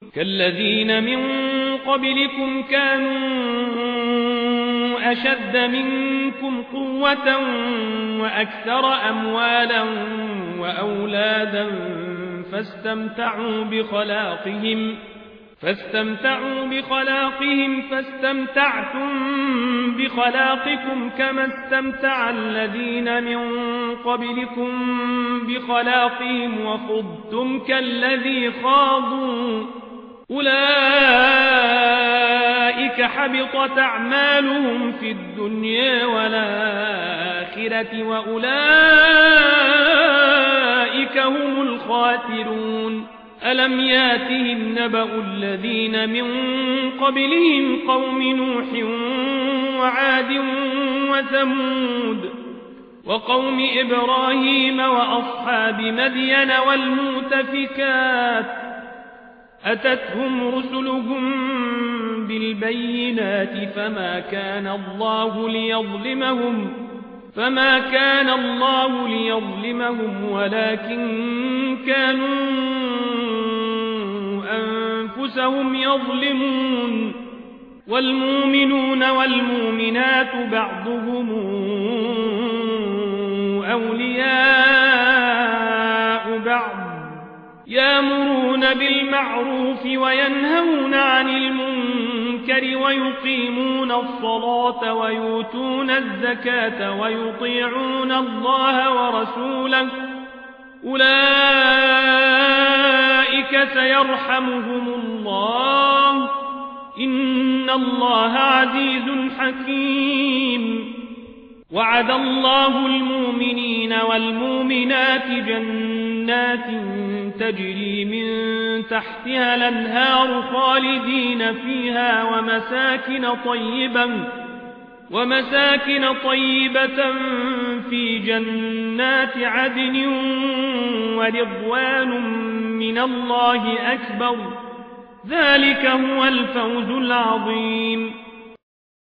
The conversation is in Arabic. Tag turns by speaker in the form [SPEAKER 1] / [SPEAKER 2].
[SPEAKER 1] كالذين من قبلكم كانوا أشد منكم قوة وأكثر أموالا وأولادا فاستمتعوا بخلاقهم فاستمتعتم بخلاقكم كما استمتع الذين من قبلكم بخلاقهم وخضتم كالذي خاضوا أولئك حبطت أعمالهم في الدنيا والآخرة وأولئك هم الخاسرون ألم ياتهم نبأ الذين من قبلهم قوم نوح وعاد وثمود وقوم إبراهيم وأصحاب مدين والمؤتفكات أتتهم رسلهم بالبينات فما كان الله ليظلمهم ولكن كانوا أنفسهم يظلمون والمؤمنون والمؤمنات بعضهم أولياء بعض يأمرون بالمعروف وينهون عن المنكر ويقيمون الصلاة ويؤتون الزكاة ويطيعون الله ورسوله أولئك سيرحمهم الله إن الله عزيز حكيم وعد الله المؤمنين والمؤمنات جنات تجري من تحتها الأنهار خالدين فيها ومساكن طيبة في جنات عدن ورضوان من الله أكبر ذلك هو الفوز العظيم